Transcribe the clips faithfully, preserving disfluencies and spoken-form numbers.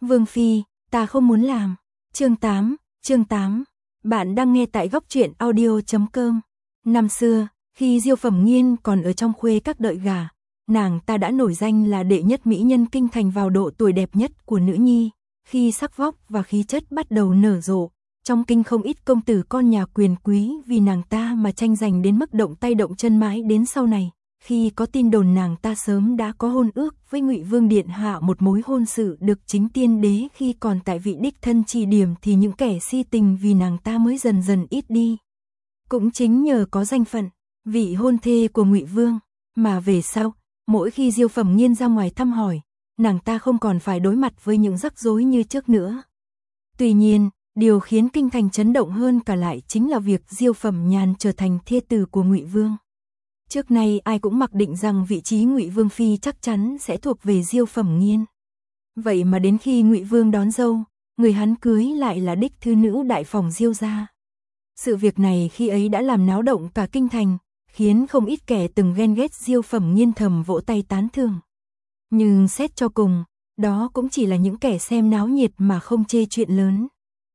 Vương phi, ta không muốn làm. Chương tám, chương tám. Bạn đang nghe tại góc truyện audio chấm com. Năm xưa, khi Diêu Phẩm Nghiên còn ở trong khuê các đợi gả, nàng ta đã nổi danh là đệ nhất mỹ nhân kinh thành vào độ tuổi đẹp nhất của nữ nhi. Khi sắc vóc và khí chất bắt đầu nở rộ, trong kinh không ít công tử con nhà quyền quý vì nàng ta mà tranh giành đến mức động tay động chân mãi đến sau này. Khi có tin đồn nàng ta sớm đã có hôn ước với Ngụy Vương điện hạ, một mối hôn sự được chính tiên đế khi còn tại vị đích thân chỉ điểm, thì những kẻ si tình vì nàng ta mới dần dần ít đi. Cũng chính nhờ có danh phận vị hôn thê của Ngụy Vương mà về sau, mỗi khi Diêu Phẩm Nghiên ra ngoài thăm hỏi, nàng ta không còn phải đối mặt với những rắc rối như trước nữa. Tuy nhiên, điều khiến kinh thành chấn động hơn cả lại chính là việc Diêu Phẩm Nhàn trở thành thê tử của Ngụy Vương. Trước nay ai cũng mặc định rằng vị trí Ngụy Vương phi chắc chắn sẽ thuộc về Diêu Phẩm Nghiên. Vậy mà đến khi Ngụy Vương đón dâu, người hắn cưới lại là đích thư nữ đại phòng Diêu gia. Sự việc này khi ấy đã làm náo động cả kinh thành, khiến không ít kẻ từng ghen ghét Diêu Phẩm Nghiên thầm vỗ tay tán thưởng. Nhưng xét cho cùng, đó cũng chỉ là những kẻ xem náo nhiệt mà không chê chuyện lớn.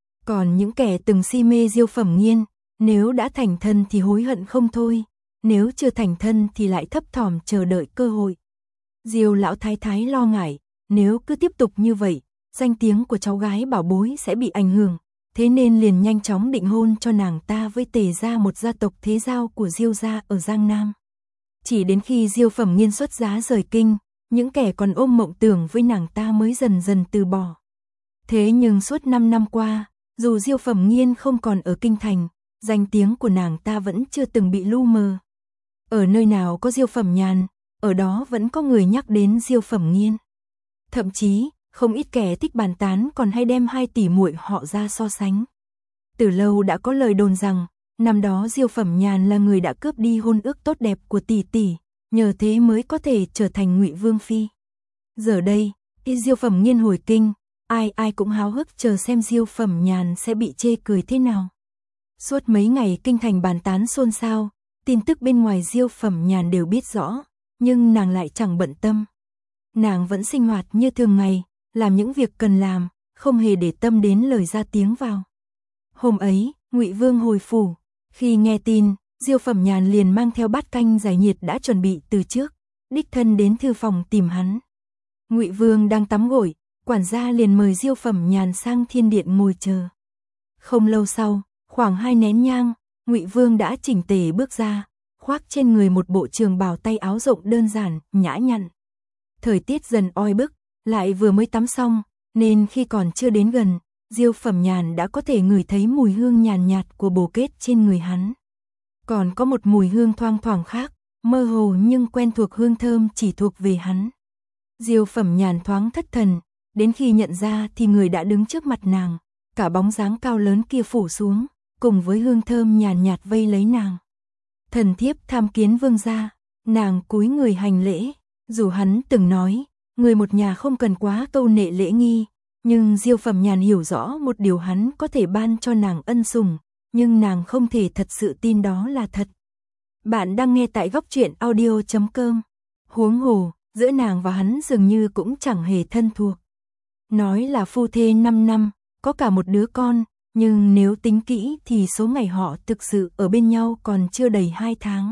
Còn những kẻ từng si mê Diêu Phẩm Nghiên, nếu đã thành thân thì hối hận không thôi, nếu chưa thành thân thì lại thấp thỏm chờ đợi cơ hội. Diêu lão thái thái lo ngại, nếu cứ tiếp tục như vậy, danh tiếng của cháu gái bảo bối sẽ bị ảnh hưởng, thế nên liền nhanh chóng định hôn cho nàng ta với Tề gia, một gia tộc thế giao của Diêu gia ở Giang Nam. Chỉ đến khi Diêu Phẩm Nghiên xuất giá rời kinh, những kẻ còn ôm mộng tưởng với nàng ta mới dần dần từ bỏ. Thế nhưng suốt năm năm qua, dù Diêu Phẩm Nghiên không còn ở kinh thành, danh tiếng của nàng ta vẫn chưa từng bị lu mờ. Ở nơi nào có Diêu Phẩm Nhàn, ở đó vẫn có người nhắc đến Diêu Phẩm Nghiên. Thậm chí, không ít kẻ thích bàn tán còn hay đem hai tỷ muội họ ra so sánh. Từ lâu đã có lời đồn rằng, năm đó Diêu Phẩm Nhàn là người đã cướp đi hôn ước tốt đẹp của tỷ tỷ, nhờ thế mới có thể trở thành Ngụy Vương phi. Giờ đây, khi Diêu Phẩm Nghiên hồi kinh, ai ai cũng háo hức chờ xem Diêu Phẩm Nhàn sẽ bị chê cười thế nào. Suốt mấy ngày kinh thành bàn tán xôn xao, tin tức bên ngoài Diêu Phẩm Nhàn đều biết rõ, nhưng nàng lại chẳng bận tâm. Nàng vẫn sinh hoạt như thường ngày, làm những việc cần làm, không hề để tâm đến lời ra tiếng vào. Hôm ấy, Ngụy Vương hồi phủ, khi nghe tin, Diêu Phẩm Nhàn liền mang theo bát canh giải nhiệt đã chuẩn bị từ trước, đích thân đến thư phòng tìm hắn. Ngụy Vương đang tắm gội, quản gia liền mời Diêu Phẩm Nhàn sang thiên điện ngồi chờ. Không lâu sau, khoảng hai nén nhang, Ngụy Vương đã chỉnh tề bước ra, khoác trên người một bộ trường bào tay áo rộng đơn giản, nhã nhặn. Thời tiết dần oi bức, lại vừa mới tắm xong, nên khi còn chưa đến gần, Diêu Phẩm Nhàn đã có thể ngửi thấy mùi hương nhàn nhạt của bồ kết trên người hắn. Còn có một mùi hương thoang thoảng khác, mơ hồ nhưng quen thuộc, hương thơm chỉ thuộc về hắn. Diêu Phẩm Nhàn thoáng thất thần, đến khi nhận ra thì người đã đứng trước mặt nàng, cả bóng dáng cao lớn kia phủ xuống, cùng với hương thơm nhàn nhạt vây lấy nàng. Thần thiếp tham kiến vương gia. Nàng cúi người hành lễ, dù hắn từng nói, người một nhà không cần quá câu nệ lễ nghi, nhưng Diêu Phẩm Nhàn hiểu rõ một điều, hắn có thể ban cho nàng ân sủng, nhưng nàng không thể thật sự tin đó là thật. Bạn đang nghe tại góc truyện audio chấm com. Huống hồ, giữa nàng và hắn dường như cũng chẳng hề thân thuộc. Nói là phu thê năm năm, có cả một đứa con, nhưng nếu tính kỹ thì số ngày họ thực sự ở bên nhau còn chưa đầy hai tháng.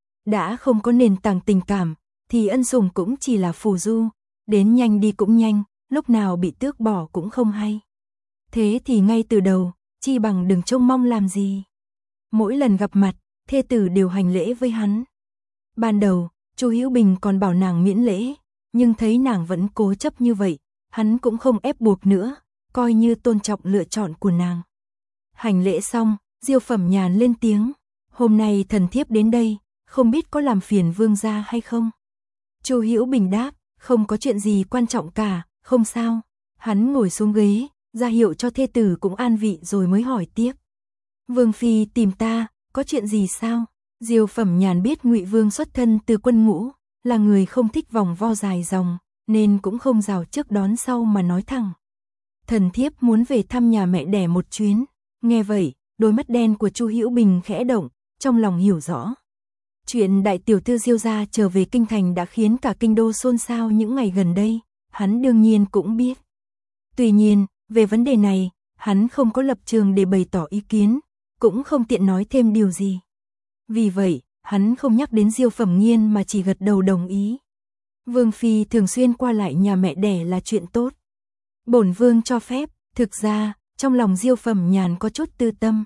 Đã không có nền tảng tình cảm, thì ân sủng cũng chỉ là phù du, đến nhanh đi cũng nhanh, lúc nào bị tước bỏ cũng không hay. Thế thì ngay từ đầu, chi bằng đừng trông mong làm gì. Mỗi lần gặp mặt, thê tử đều hành lễ với hắn. Ban đầu, Chu Hữu Bình còn bảo nàng miễn lễ, nhưng thấy nàng vẫn cố chấp như vậy, hắn cũng không ép buộc nữa, coi như tôn trọng lựa chọn của nàng. Hành lễ xong, Diêu Phẩm Nhàn lên tiếng, hôm nay thần thiếp đến đây, không biết có làm phiền vương gia hay không? Chu Hữu Bình đáp, không có chuyện gì quan trọng cả, không sao. Hắn ngồi xuống ghế, ra hiệu cho thê tử cũng an vị rồi mới hỏi tiếp. Vương phi tìm ta, có chuyện gì sao? Diêu Phẩm Nhàn biết Ngụy Vương xuất thân từ quân ngũ, là người không thích vòng vo dài dòng, nên cũng không rào trước đón sau mà nói thẳng. Thần thiếp muốn về thăm nhà mẹ đẻ một chuyến. Nghe vậy, đôi mắt đen của Chu Hữu Bình khẽ động, trong lòng hiểu rõ. Chuyện đại tiểu thư Diêu gia trở về kinh thành đã khiến cả kinh đô xôn xao những ngày gần đây, hắn đương nhiên cũng biết. Tuy nhiên, về vấn đề này, hắn không có lập trường để bày tỏ ý kiến, cũng không tiện nói thêm điều gì. Vì vậy, hắn không nhắc đến Diêu Phẩm Nghiên mà chỉ gật đầu đồng ý. Vương phi thường xuyên qua lại nhà mẹ đẻ là chuyện tốt. Bổn vương cho phép, thực ra, trong lòng Diêu Phẩm Nhàn có chút tư tâm.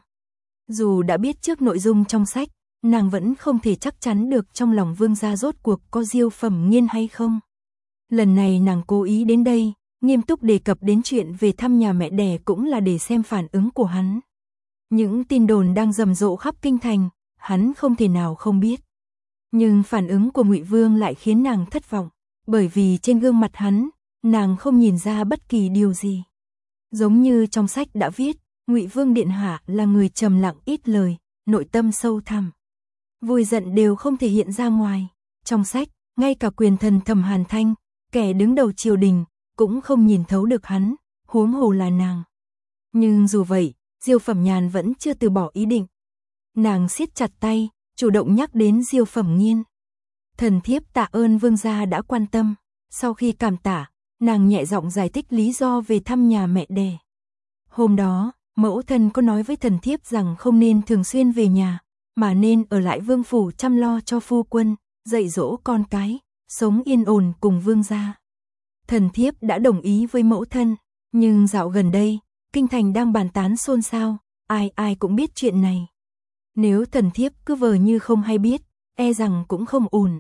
Dù đã biết trước nội dung trong sách, nàng vẫn không thể chắc chắn được trong lòng vương gia rốt cuộc có Diêu Phẩm Nghiên hay không. Lần này nàng cố ý đến đây, nghiêm túc đề cập đến chuyện về thăm nhà mẹ đẻ cũng là để xem phản ứng của hắn. Những tin đồn đang rầm rộ khắp kinh thành, hắn không thể nào không biết. Nhưng phản ứng của Ngụy Vương lại khiến nàng thất vọng, bởi vì trên gương mặt hắn, nàng không nhìn ra bất kỳ điều gì. Giống như trong sách đã viết, Ngụy Vương điện hạ là người trầm lặng ít lời, nội tâm sâu thẳm. Vui giận đều không thể hiện ra ngoài. Trong sách, ngay cả quyền thần Thẩm Hàn Thanh, kẻ đứng đầu triều đình, cũng không nhìn thấu được hắn, huống hồ là nàng. Nhưng dù vậy, Diêu Phẩm Nhàn vẫn chưa từ bỏ ý định. Nàng siết chặt tay, chủ động nhắc đến Diêu Phẩm Nghiên. Thần thiếp tạ ơn vương gia đã quan tâm. Sau khi cảm tạ, nàng nhẹ giọng giải thích lý do về thăm nhà mẹ đẻ. Hôm đó, mẫu thân có nói với thần thiếp rằng không nên thường xuyên về nhà, mà nên ở lại vương phủ chăm lo cho phu quân, dạy dỗ con cái, sống yên ổn cùng vương gia. Thần thiếp đã đồng ý với mẫu thân, nhưng dạo gần đây, kinh thành đang bàn tán xôn xao, ai ai cũng biết chuyện này. Nếu thần thiếp cứ vờ như không hay biết, e rằng cũng không ổn.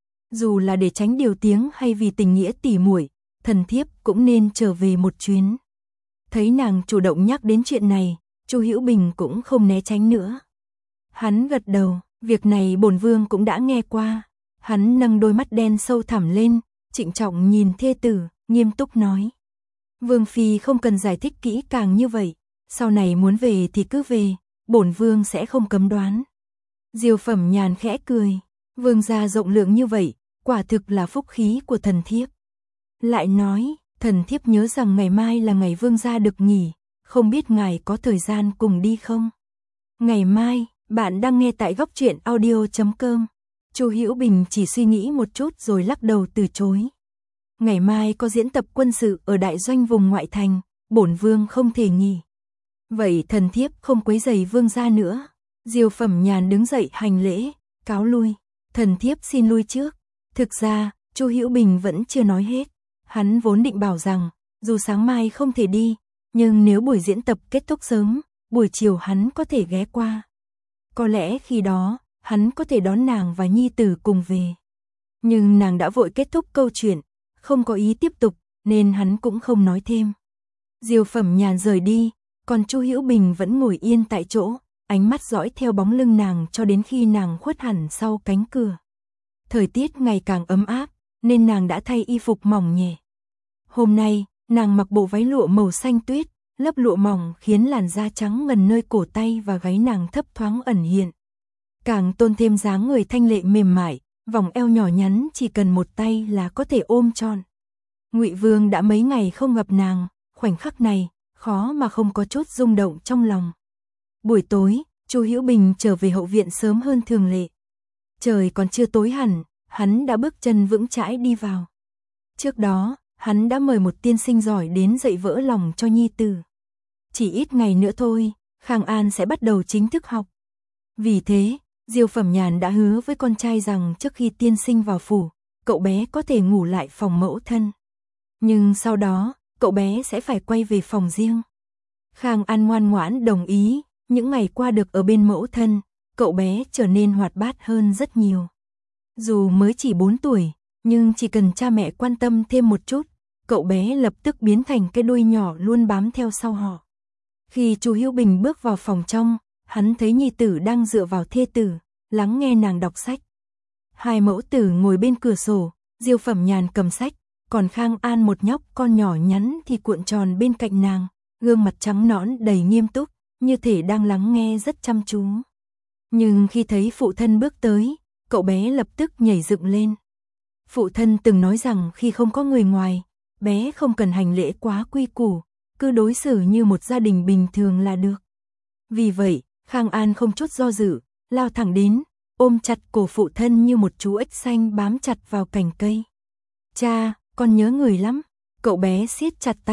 Dù là để tránh điều tiếng hay vì tình nghĩa tỉ muội, thần thiếp cũng nên trở về một chuyến. Thấy nàng chủ động nhắc đến chuyện này, Chu Hữu Bình cũng không né tránh nữa. Hắn gật đầu, việc này bổn vương cũng đã nghe qua. Hắn nâng đôi mắt đen sâu thẳm lên, trịnh trọng nhìn thê tử, nghiêm túc nói. Vương phi không cần giải thích kỹ càng như vậy, sau này muốn về thì cứ về, bổn vương sẽ không cấm đoán. Diêu Phẩm Nhàn khẽ cười, vương gia rộng lượng như vậy, quả thực là phúc khí của thần thiếp. Lại nói, thần thiếp nhớ rằng ngày mai là ngày vương gia được nghỉ, không biết ngài có thời gian cùng đi không? Ngày mai, bạn đang nghe tại góc truyện audio chấm com. Chu Hữu Bình chỉ suy nghĩ một chút rồi lắc đầu từ chối. Ngày mai có diễn tập quân sự ở đại doanh vùng ngoại thành, bổn vương không thể nghỉ. Vậy thần thiếp không quấy rầy vương gia nữa. Diêu Phẩm Nhàn đứng dậy hành lễ, cáo lui. Thần thiếp xin lui trước. Thực ra, Chu Hữu Bình vẫn chưa nói hết. Hắn vốn định bảo rằng, dù sáng mai không thể đi, nhưng nếu buổi diễn tập kết thúc sớm, buổi chiều hắn có thể ghé qua. Có lẽ khi đó, hắn có thể đón nàng và nhi tử cùng về. Nhưng nàng đã vội kết thúc câu chuyện, không có ý tiếp tục, nên hắn cũng không nói thêm. Diêu Phẩm Nhàn rời đi, còn Chu Hữu Bình vẫn ngồi yên tại chỗ, ánh mắt dõi theo bóng lưng nàng cho đến khi nàng khuất hẳn sau cánh cửa. Thời tiết ngày càng ấm áp, nên nàng đã thay y phục mỏng nhẹ. Hôm nay, nàng mặc bộ váy lụa màu xanh tuyết, lớp lụa mỏng khiến làn da trắng ngần nơi cổ tay và gáy nàng thấp thoáng ẩn hiện. Càng tôn thêm dáng người thanh lệ mềm mại, vòng eo nhỏ nhắn chỉ cần một tay là có thể ôm trọn. Ngụy Vương đã mấy ngày không gặp nàng, khoảnh khắc này, khó mà không có chút rung động trong lòng. Buổi tối, Chu Hữu Bình trở về hậu viện sớm hơn thường lệ. Trời còn chưa tối hẳn, hắn đã bước chân vững chãi đi vào. Trước đó, hắn đã mời một tiên sinh giỏi đến dạy vỡ lòng cho nhi tử. Chỉ ít ngày nữa thôi, Khang An sẽ bắt đầu chính thức học. Vì thế, Diêu Phẩm Nhàn đã hứa với con trai rằng trước khi tiên sinh vào phủ, cậu bé có thể ngủ lại phòng mẫu thân. Nhưng sau đó, cậu bé sẽ phải quay về phòng riêng. Khang An ngoan ngoãn đồng ý, những ngày qua được ở bên mẫu thân, cậu bé trở nên hoạt bát hơn rất nhiều. Dù mới chỉ bốn tuổi, nhưng chỉ cần cha mẹ quan tâm thêm một chút, cậu bé lập tức biến thành cái đuôi nhỏ luôn bám theo sau họ. Khi Chu Hữu Bình bước vào phòng trong, hắn thấy nhi tử đang dựa vào thê tử, lắng nghe nàng đọc sách. Hai mẫu tử ngồi bên cửa sổ, Diêu Phẩm Nhàn cầm sách, còn Khang An một nhóc con nhỏ nhắn thì cuộn tròn bên cạnh nàng, gương mặt trắng nõn đầy nghiêm túc, như thể đang lắng nghe rất chăm chú. Nhưng khi thấy phụ thân bước tới, cậu bé lập tức nhảy dựng lên. Phụ thân từng nói rằng khi không có người ngoài, bé không cần hành lễ quá quy củ, cứ đối xử như một gia đình bình thường là được. Vì vậy, Khang An không chút do dự, lao thẳng đến, ôm chặt cổ phụ thân như một chú ếch xanh bám chặt vào cành cây. Cha, con nhớ người lắm. Cậu bé siết chặt tay,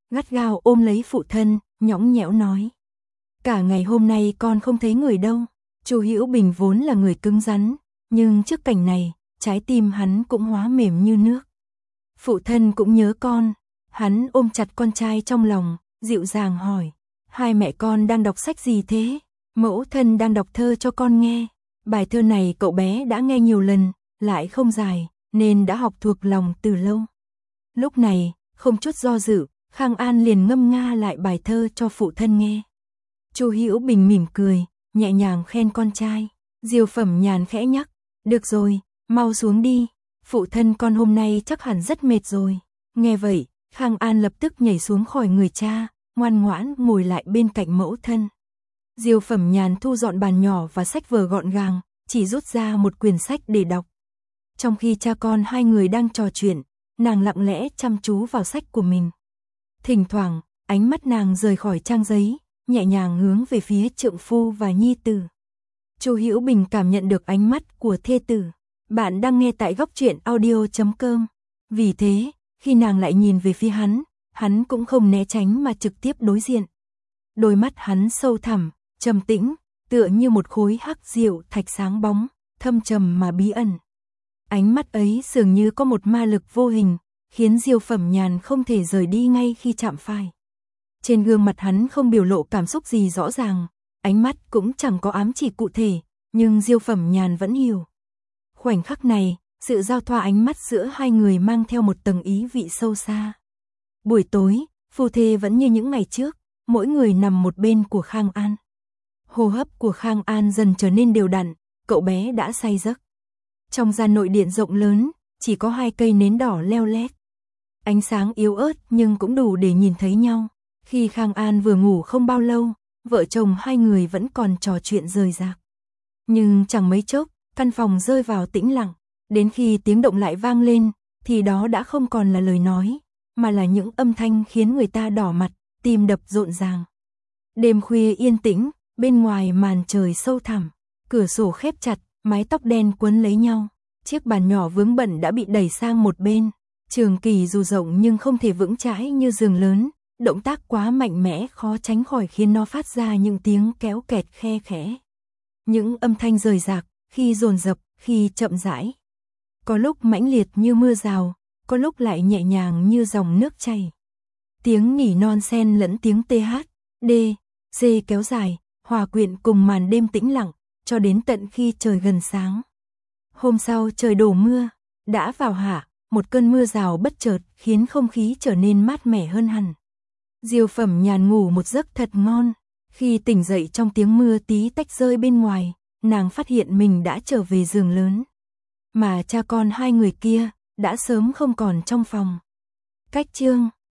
gắt gao ôm lấy phụ thân, nhõng nhẽo nói. Cả ngày hôm nay con không thấy người đâu. Chu Hữu Bình vốn là người cứng rắn, nhưng trước cảnh này, trái tim hắn cũng hóa mềm như nước. Phụ thân cũng nhớ con, hắn ôm chặt con trai trong lòng, dịu dàng hỏi. Hai mẹ con đang đọc sách gì thế? Mẫu thân đang đọc thơ cho con nghe. Bài thơ này cậu bé đã nghe nhiều lần, lại không dài, nên đã học thuộc lòng từ lâu. Lúc này, không chút do dự, Khang An liền ngâm nga lại bài thơ cho phụ thân nghe. Chu Hữu Bình mỉm cười, nhẹ nhàng khen con trai. Diêu Phẩm Nhàn khẽ nhắc, được rồi, mau xuống đi, phụ thân con hôm nay chắc hẳn rất mệt rồi. Nghe vậy, Khang An lập tức nhảy xuống khỏi người cha, ngoan ngoãn ngồi lại bên cạnh mẫu thân. Diêu Phẩm Nhàn thu dọn bàn nhỏ và sách vở gọn gàng, chỉ rút ra một quyển sách để đọc. Trong khi cha con hai người đang trò chuyện, nàng lặng lẽ chăm chú vào sách của mình. Thỉnh thoảng, ánh mắt nàng rời khỏi trang giấy, nhẹ nhàng hướng về phía trượng phu và nhi tử. Chu Hữu Bình cảm nhận được ánh mắt của thê tử. Bạn đang nghe tại góc truyện audio chấm com. Vì thế, khi nàng lại nhìn về phía hắn, hắn cũng không né tránh mà trực tiếp đối diện. Đôi mắt hắn sâu thẳm, trầm tĩnh, tựa như một khối hắc diệu thạch sáng bóng, thâm trầm mà bí ẩn. Ánh mắt ấy dường như có một ma lực vô hình, khiến Diêu Phẩm Nhàn không thể rời đi ngay khi chạm phai. Trên gương mặt hắn không biểu lộ cảm xúc gì rõ ràng, ánh mắt cũng chẳng có ám chỉ cụ thể, nhưng Diêu Phẩm Nhàn vẫn hiểu. Khoảnh khắc này, sự giao thoa ánh mắt giữa hai người mang theo một tầng ý vị sâu xa. Buổi tối, phu thê vẫn như những ngày trước, mỗi người nằm một bên của Khang An. Hô hấp của Khang An dần trở nên đều đặn, cậu bé đã say giấc. Trong gian nội điện rộng lớn, chỉ có hai cây nến đỏ leo lét. Ánh sáng yếu ớt nhưng cũng đủ để nhìn thấy nhau. Khi Khang An vừa ngủ không bao lâu, vợ chồng hai người vẫn còn trò chuyện rời rạc. Nhưng chẳng mấy chốc, căn phòng rơi vào tĩnh lặng. Đến khi tiếng động lại vang lên, thì đó đã không còn là lời nói, mà là những âm thanh khiến người ta đỏ mặt, tim đập rộn ràng. Đêm khuya yên tĩnh, bên ngoài màn trời sâu thẳm, cửa sổ khép chặt, mái tóc đen quấn lấy nhau. Chiếc bàn nhỏ vướng bẩn đã bị đẩy sang một bên. Trường kỳ dù rộng nhưng không thể vững chãi như giường lớn, động tác quá mạnh mẽ khó tránh khỏi khiến nó phát ra những tiếng kéo kẹt khe khẽ. Những âm thanh rời rạc, khi dồn dập, khi chậm rãi. Có lúc mãnh liệt như mưa rào, có lúc lại nhẹ nhàng như dòng nước chảy. Tiếng nỉ non xen lẫn tiếng tê hát, đê, dê kéo dài, hòa quyện cùng màn đêm tĩnh lặng, cho đến tận khi trời gần sáng. Hôm sau trời đổ mưa, đã vào hạ, một cơn mưa rào bất chợt khiến không khí trở nên mát mẻ hơn hẳn. Diêu Phẩm Nhàn ngủ một giấc thật ngon, khi tỉnh dậy trong tiếng mưa tí tách rơi bên ngoài, nàng phát hiện mình đã trở về giường lớn. Mà cha con hai người kia, đã sớm không còn trong phòng. Cách chương